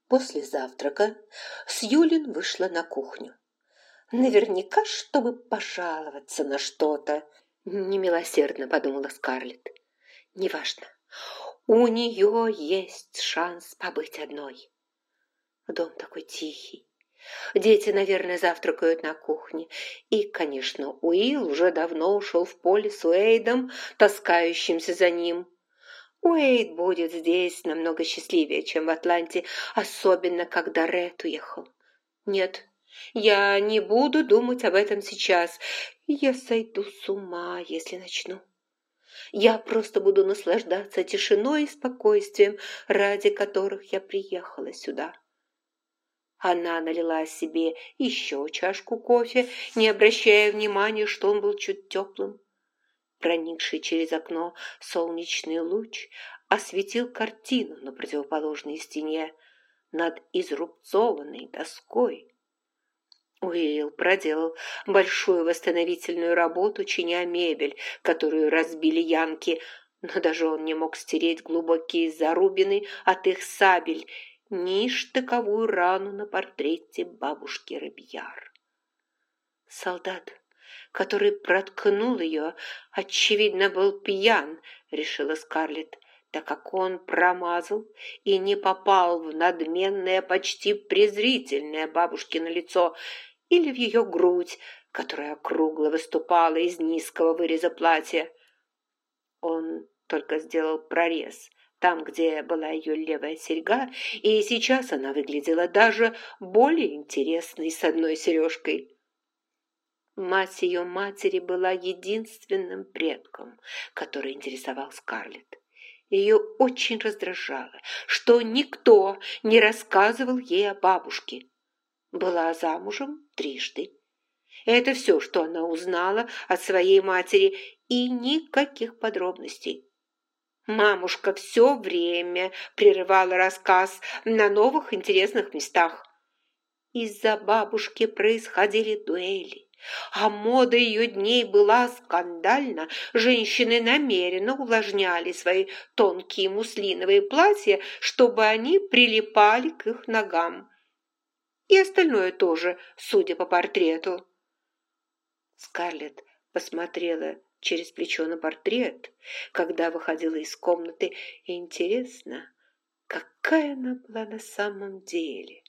После завтрака Сьюлин вышла на кухню. Наверняка, чтобы пожаловаться на что-то, немилосердно подумала Скарлетт. Неважно, у нее есть шанс побыть одной. Дом такой тихий. Дети, наверное, завтракают на кухне. И, конечно, Уилл уже давно ушел в поле с Уэйдом, таскающимся за ним. Уэйд будет здесь намного счастливее, чем в Атланте, особенно когда Ред уехал. Нет, я не буду думать об этом сейчас. Я сойду с ума, если начну. Я просто буду наслаждаться тишиной и спокойствием, ради которых я приехала сюда. Она налила себе еще чашку кофе, не обращая внимания, что он был чуть теплым. Проникший через окно солнечный луч осветил картину на противоположной стене над изрубцованной доской. Уилл проделал большую восстановительную работу, чиня мебель, которую разбили янки, но даже он не мог стереть глубокие зарубины от их сабель, ни штыковую рану на портрете бабушки Робьяр. Солдат, который проткнул ее, очевидно, был пьян, решила Скарлетт, так как он промазал и не попал в надменное, почти презрительное бабушкино лицо или в ее грудь, которая округло выступала из низкого выреза платья. Он только сделал прорез там, где была ее левая серьга, и сейчас она выглядела даже более интересной с одной сережкой. Мать ее матери была единственным предком, который интересовал Скарлетт. Ее очень раздражало, что никто не рассказывал ей о бабушке. Была замужем трижды. Это все, что она узнала от своей матери, и никаких подробностей. Мамушка все время прерывала рассказ на новых интересных местах. Из-за бабушки происходили дуэли, а мода ее дней была скандальна. Женщины намеренно увлажняли свои тонкие муслиновые платья, чтобы они прилипали к их ногам. И остальное тоже, судя по портрету. Скарлетт посмотрела через плечо на портрет, когда выходила из комнаты. Интересно, какая она была на самом деле?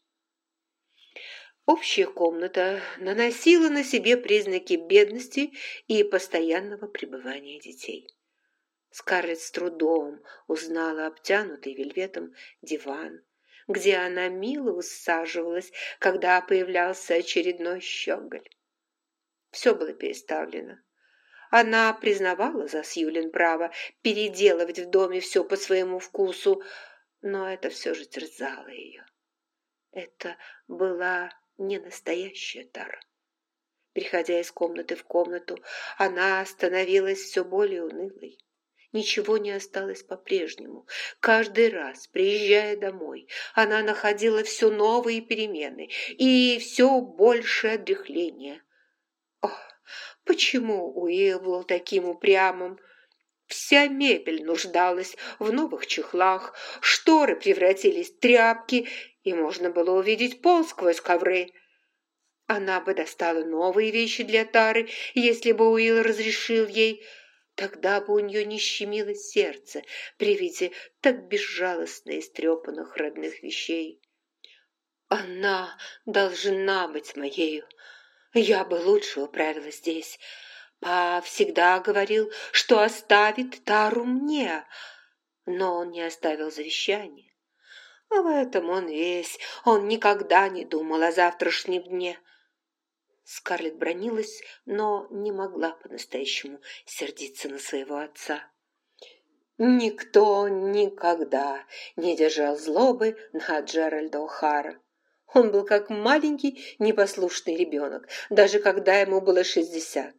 Общая комната наносила на себе признаки бедности и постоянного пребывания детей. Скарлетт с трудом узнала обтянутый вельветом диван, где она мило усаживалась, когда появлялся очередной щеголь. Все было переставлено. Она признавала за Сьюлин право переделывать в доме все по своему вкусу, но это все же терзало ее. Это была не настоящая Тара. Переходя из комнаты в комнату, она становилась все более унылой. Ничего не осталось по-прежнему. Каждый раз, приезжая домой, она находила все новые перемены и все большее отряхление. Ох, почему Уилл был таким упрямым? Вся мебель нуждалась в новых чехлах, шторы превратились в тряпки, и можно было увидеть пол сквозь ковры. Она бы достала новые вещи для Тары, если бы Уилл разрешил ей. Тогда бы у нее не щемило сердце при виде так безжалостно истрепанных родных вещей. Она должна быть моею. Я бы лучше управилась здесь. Па всегда говорил, что оставит Тару мне, но он не оставил завещание. А в этом он весь, он никогда не думал о завтрашнем дне. Скарлетт бранилась, но не могла по-настоящему сердиться на своего отца. Никто никогда не держал злобы на Джеральда О'Хара. Он был как маленький непослушный ребенок, даже когда ему было 60.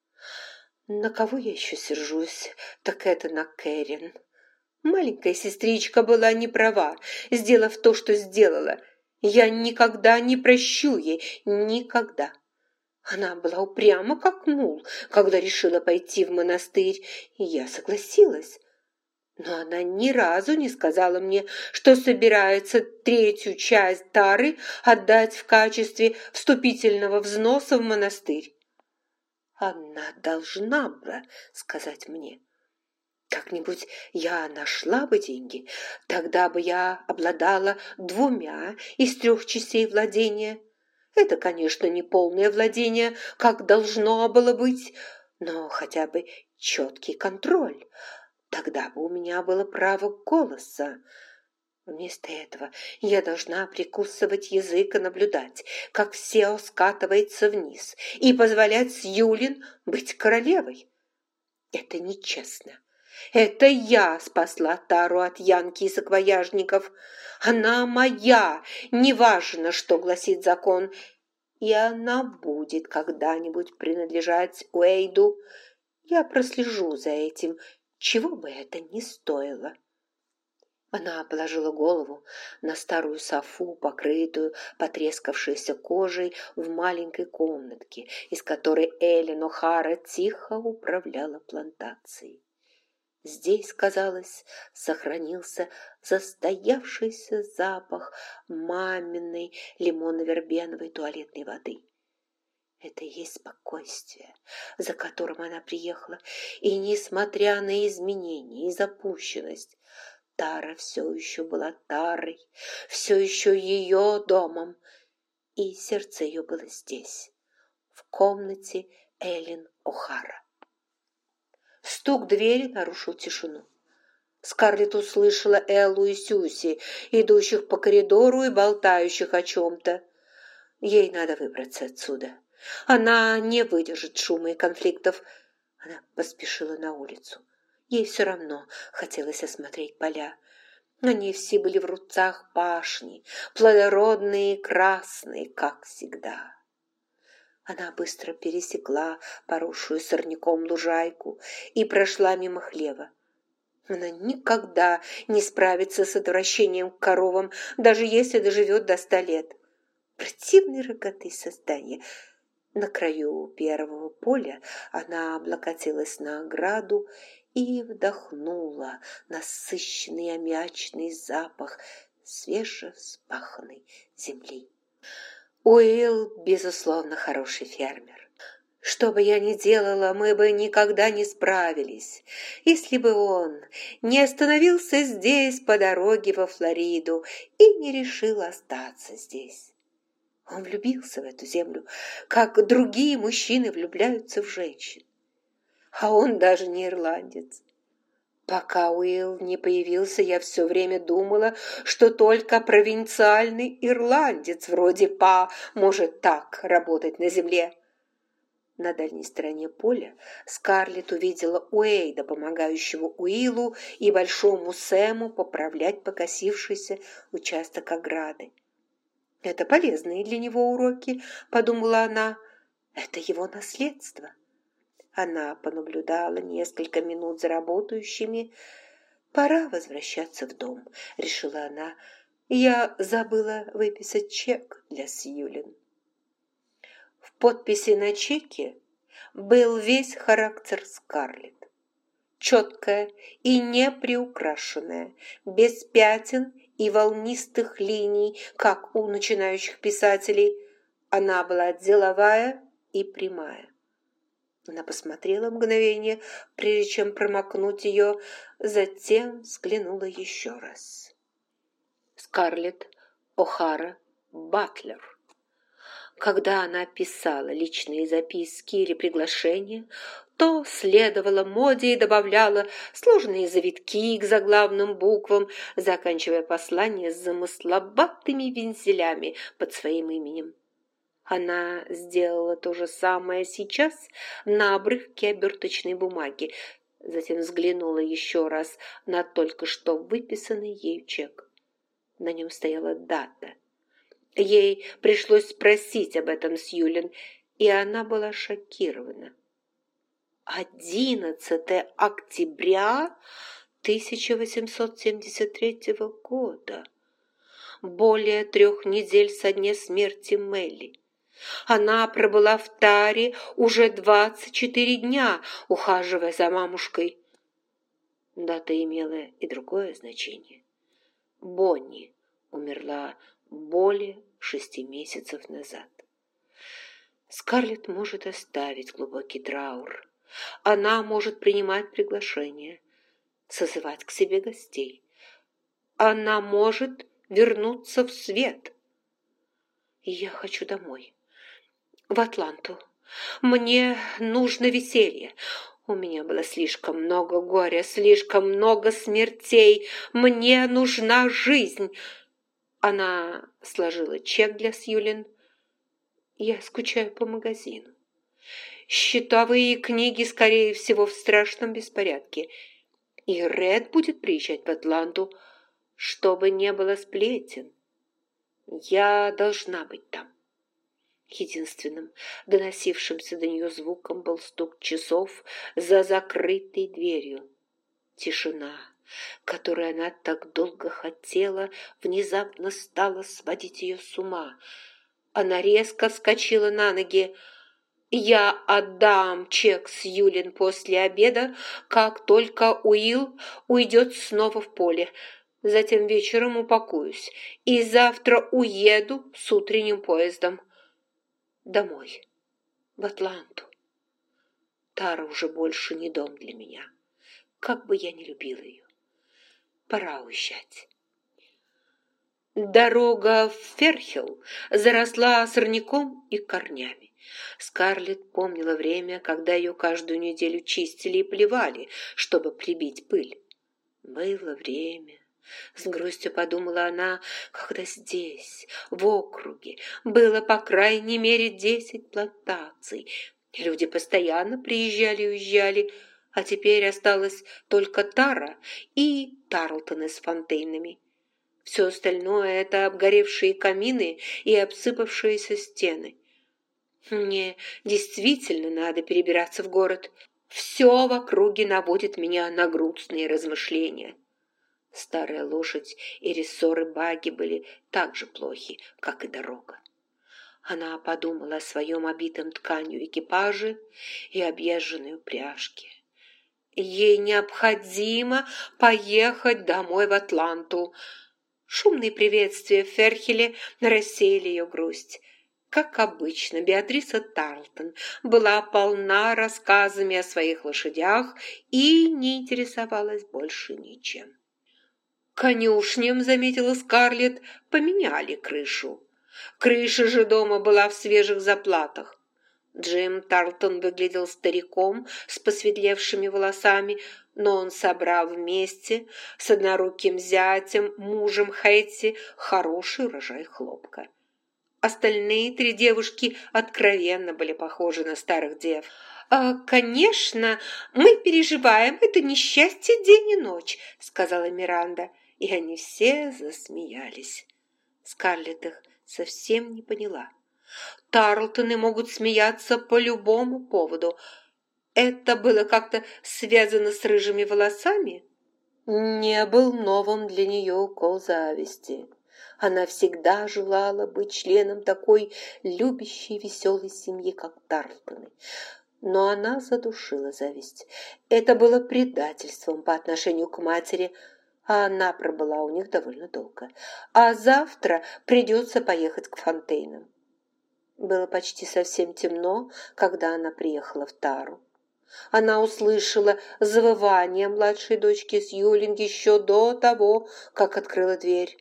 На кого я еще сержусь, так это на Кэрин. Маленькая сестричка была не права, сделав то, что сделала. Я никогда не прощу ей, никогда. Она была упряма, как мул, когда решила пойти в монастырь, и я согласилась. Но она ни разу не сказала мне, что собирается третью часть тары отдать в качестве вступительного взноса в монастырь. Она должна была сказать мне. Как-нибудь я нашла бы деньги, тогда бы я обладала 2 из 3 частей владения. Это, конечно, не полное владение, как должно было быть, но хотя бы четкий контроль. Тогда бы у меня было право голоса. Вместо этого я должна прикусывать язык и наблюдать, как все скатывается вниз, и позволять Сьюлин быть королевой. Это нечестно. Это я спасла Тару от Янки и саквояжников. Она моя, неважно, что гласит закон, и она будет когда-нибудь принадлежать Уэйду. Я прослежу за этим, чего бы это ни стоило. Она положила голову на старую софу, покрытую потрескавшейся кожей в маленькой комнатке, из которой Эллен О'Хара тихо управляла плантацией. Здесь, казалось, сохранился застоявшийся запах маминой лимонно-вербеновой туалетной воды. Это и есть спокойствие, за которым она приехала, и, несмотря на изменения и запущенность, Тара все еще была Тарой, все еще ее домом, и сердце ее было здесь, в комнате Эллен О'Хара. Стук двери нарушил тишину. Скарлетт услышала Эллу и Сьюзи, идущих по коридору и болтающих о чем-то. Ей надо выбраться отсюда. Она не выдержит шума и конфликтов. Она поспешила на улицу. Ей все равно хотелось осмотреть поля. Они все были в рубцах пашни, плодородные и красные, как всегда. Она быстро пересекла поросшую сорняком лужайку и прошла мимо хлева. Она никогда не справится с отвращением к коровам, даже если доживет до 100 лет. Противные рогатые создания. На краю первого поля она облокотилась на ограду и вдохнула насыщенный аммиачный запах свежевспаханной земли. Уилл, безусловно, хороший фермер. Что бы я ни делала, мы бы никогда не справились, если бы он не остановился здесь по дороге во Флориду и не решил остаться здесь. Он влюбился в эту землю, как другие мужчины влюбляются в женщин. А он даже не ирландец. Пока Уилл не появился, я все время думала, что только провинциальный ирландец вроде Па может так работать на земле. На дальней стороне поля Скарлетт увидела Уэйда, помогающего Уиллу и Большому Сэму поправлять покосившийся участок ограды. «Это полезные для него уроки», — подумала она. «Это его наследство». Она понаблюдала несколько минут за работающими. «Пора возвращаться в дом», — решила она. «Я забыла выписать чек для Сьюлин». В подписи на чеке был весь характер Скарлетт. Четкая и неприукрашенная, без пятен и волнистых линий, как у начинающих писателей. Она была деловая и прямая. Она посмотрела мгновение, прежде чем промокнуть ее, затем взглянула еще раз. Скарлетт О'Хара Батлер. Когда она писала личные записки или приглашения, то следовала моде и добавляла сложные завитки к заглавным буквам, заканчивая послание с замысловатыми вензелями под своим именем. Она сделала то же самое сейчас на обрывке оберточной бумаги, затем взглянула еще раз на только что выписанный ею чек. На нем стояла дата. Ей пришлось спросить об этом Сьюлин, и она была шокирована. 11 октября 1873 года. Более 3 недель со дня смерти Мелли. Она пробыла в Таре уже 24 дня, ухаживая за мамушкой. Дата имела и другое значение. Бонни умерла более 6 месяцев назад. Скарлетт может оставить глубокий траур. Она может принимать приглашения, созывать к себе гостей. Она может вернуться в свет. Я хочу домой, в Атланту. Мне нужно веселье. У меня было слишком много горя, слишком много смертей. Мне нужна жизнь. Она сложила чек для Сьюлин. Я скучаю по магазину. Счетовые книги, скорее всего, в страшном беспорядке. И Ред будет приезжать в Атланту, чтобы не было сплетен. Я должна быть там. Единственным доносившимся до нее звуком был стук часов за закрытой дверью. Тишина, которую она так долго хотела, внезапно стала сводить ее с ума. Она резко вскочила на ноги. «Я отдам чек Сьюлин после обеда, как только Уилл уйдет снова в поле. Затем вечером упакуюсь и завтра уеду с утренним поездом. Домой, в Атланту. Тара уже больше не дом для меня, как бы я ни любила ее. Пора уезжать». Дорога в Ферхилл заросла сорняком и корнями. Скарлетт помнила время, когда ее каждую неделю чистили и поливали, чтобы прибить пыль. Было время, с грустью подумала она, когда здесь, в округе, было по крайней мере 10 плантаций. Люди постоянно приезжали и уезжали, а теперь осталась только Тара и Тарлтоны с фонтейнами. Все остальное – это обгоревшие камины и обсыпавшиеся стены. Мне действительно надо перебираться в город. Все в округе наводит меня на грустные размышления. Старая лошадь и рессоры багги были так же плохи, как и дорога. Она подумала о своем обитом тканью экипаже и объезженной упряжке. Ей необходимо поехать домой в Атланту. Шумные приветствия в Ферхиле рассеяли ее грусть. Как обычно, Беатриса Тарлтон была полна рассказами о своих лошадях и не интересовалась больше ничем. Конюшням, заметила Скарлетт, поменяли крышу. Крыша же дома была в свежих заплатах. Джим Тарлтон выглядел стариком с посветлевшими волосами, но он собрал вместе с одноруким зятем, мужем Хэтти, хороший урожай хлопка. Остальные 3 девушки откровенно были похожи на старых дев. «Конечно, мы переживаем это несчастье день и ночь», — сказала Миранда, и они все засмеялись. Скарлетт их совсем не поняла. Тарлтоны могут смеяться по любому поводу. Это было как-то связано с рыжими волосами? Не был новым для нее укол зависти. Она всегда желала быть членом такой любящей, веселой семьи, как Тарлтоны. Но она задушила зависть. Это было предательством по отношению к матери, а она пробыла у них довольно долго. А завтра придется поехать к Фонтейнам. Было почти совсем темно, когда она приехала в Тару. Она услышала завывание младшей дочки Сьюлин еще до того, как открыла дверь.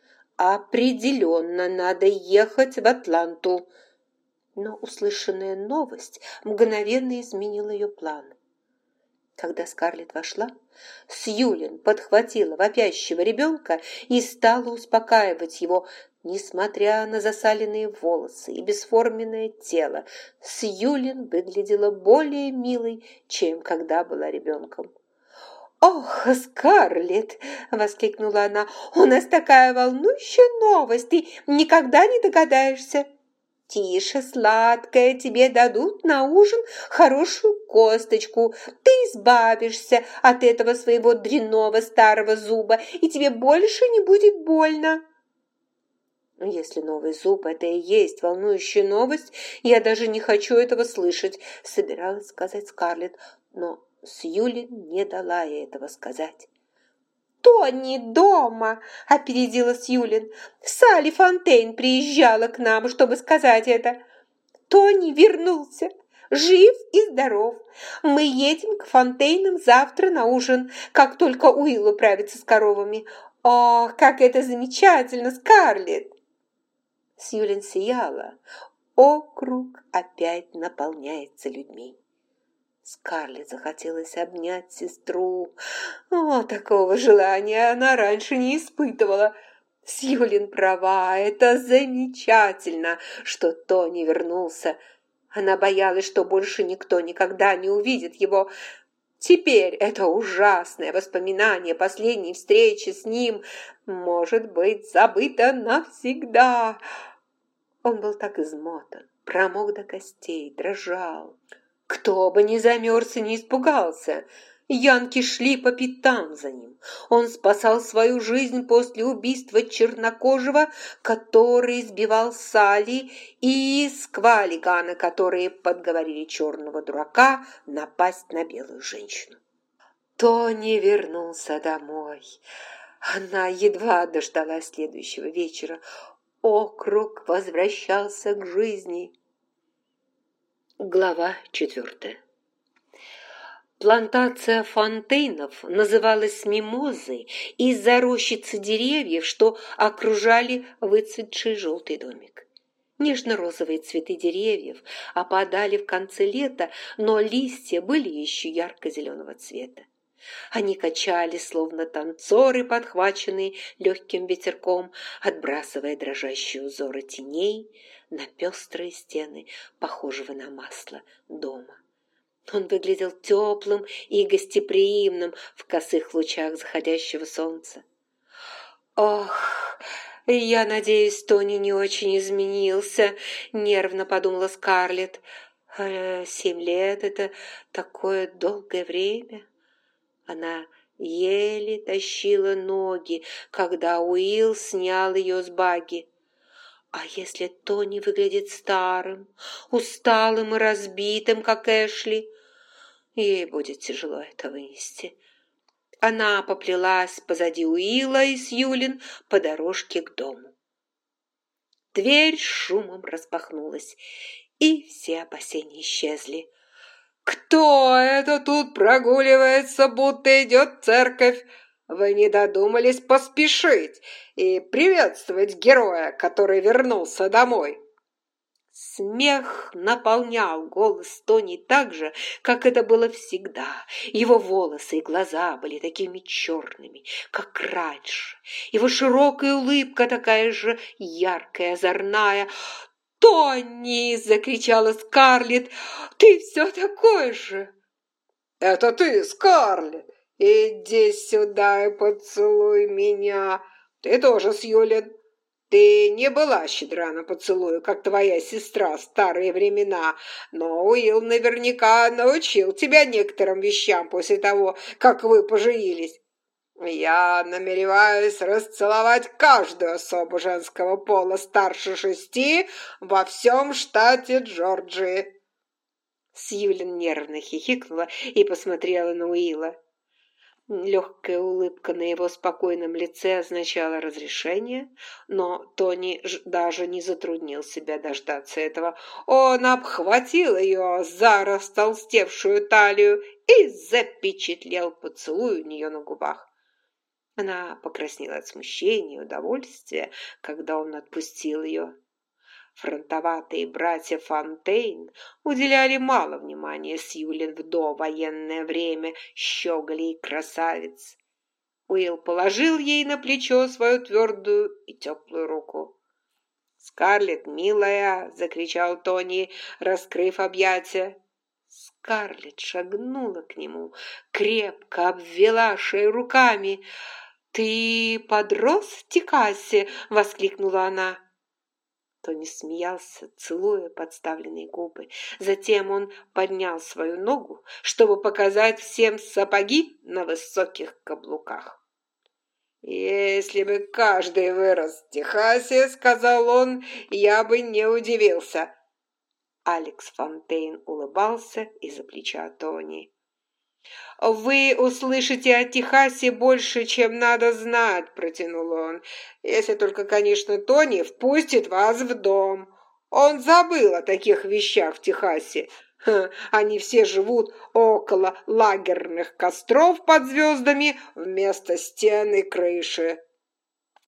Определенно надо ехать в Атланту. Но услышанная новость мгновенно изменила ее планы. Когда Скарлетт вошла, Сьюлин подхватила вопящего ребенка и стала успокаивать его. Несмотря на засаленные волосы и бесформенное тело, Сьюлин выглядела более милой, чем когда была ребенком. «Ох, Скарлетт!» – воскликнула она. «У нас такая волнующая новость, ты никогда не догадаешься!» «Тише, сладкая, тебе дадут на ужин хорошую косточку. Ты избавишься от этого своего дрянного старого зуба, и тебе больше не будет больно». «Если новый зуб – это и есть волнующая новость, я даже не хочу этого слышать», – собиралась сказать Скарлетт. Но Сьюлин не дала ей этого сказать. «Тони дома!» – опередила Сьюлин. «Салли Фонтейн приезжала к нам, чтобы сказать это. Тони вернулся, жив и здоров. Мы едем к Фонтейнам завтра на ужин, как только Уилл управится с коровами. Ох, как это замечательно, Скарлетт!» Сьюлин сияла. Округ опять наполняется людьми. Скарлетт захотелось обнять сестру. Такого желания она раньше не испытывала. Сьюлин права, это замечательно, что Тони вернулся. Она боялась, что больше никто никогда не увидит его. Теперь это ужасное воспоминание последней встречи с ним может быть забыто навсегда. Он был так измотан, промок до костей, дрожал. Кто бы ни замерз и не испугался, янки шли по пятам за ним. Он спасал свою жизнь после убийства чернокожего, который избивал Салли, и Сквалигана, которые подговорили черного дурака напасть на белую женщину. Тони вернулся домой. Она едва дождалась следующего вечера. Округ возвращался к жизни. Глава 4. Плантация Фонтейнов называлась «Мимозой» из-за рощицы деревьев, что окружали выцветший желтый домик. Нежно-розовые цветы деревьев опадали в конце лета, но листья были еще ярко-зеленого цвета. Они качались, словно танцоры, подхваченные легким ветерком, отбрасывая дрожащие узоры теней на пестрые стены, похожего на масло, дома. Он выглядел теплым и гостеприимным в косых лучах заходящего солнца. «Ох, я надеюсь, Тони не очень изменился», — нервно подумала Скарлетт. 7 лет — это такое долгое время». Она еле тащила ноги, когда Уилл снял ее с багги. А если Тони выглядит старым, усталым и разбитым, как Эшли, ей будет тяжело это вынести. Она поплелась позади Уилла и Сьюлин по дорожке к дому. Дверь шумом распахнулась, и все опасения исчезли. «Кто это тут прогуливается, будто идет в церковь? Вы не додумались поспешить и приветствовать героя, который вернулся домой?» Смех наполнял голос Тони так же, как это было всегда. Его волосы и глаза были такими черными, как раньше. Его широкая улыбка такая же яркая, озорная. «Тони!» — закричала Скарлетт. «Ты все такой же!» «Это ты, Скарлетт! Иди сюда и поцелуй меня! Ты тоже, Сьюлин! Ты не была щедра на поцелуи, как твоя сестра в старые времена, но Уилл наверняка научил тебя некоторым вещам после того, как вы поженились. Я намереваюсь расцеловать каждую особу женского пола старше 6 во всем штате Джорджии». Сьюлин нервно хихикнула и посмотрела на Уилла. Легкая улыбка на его спокойном лице означала разрешение, но Тони даже не затруднил себя дождаться этого. Он обхватил ее за растолстевшую талию и запечатлел поцелуй у нее на губах. Она покраснела от смущения и удовольствия, когда он отпустил ее. Фронтоватые братья Фонтейн уделяли мало внимания Сьюлин в довоенное время, щеголей и красавиц. Уилл положил ей на плечо свою твердую и теплую руку. «Скарлетт, милая!» — закричал Тони, раскрыв объятия. Скарлетт шагнула к нему, крепко обвела шею руками. «Ты подрос в Техасе?» — воскликнула она. Тони смеялся, целуя подставленные губы. Затем он поднял свою ногу, чтобы показать всем сапоги на высоких каблуках. «Если бы каждый вырос в Техасе, — сказал он, — я бы не удивился». Алекс Фонтейн улыбался из-за плеча Тони. «Вы услышите о Техасе больше, чем надо знать», – протянул он. «Если только, конечно, Тони впустит вас в дом. Он забыл о таких вещах в Техасе. Они все живут около лагерных костров под звездами вместо стен и крыши».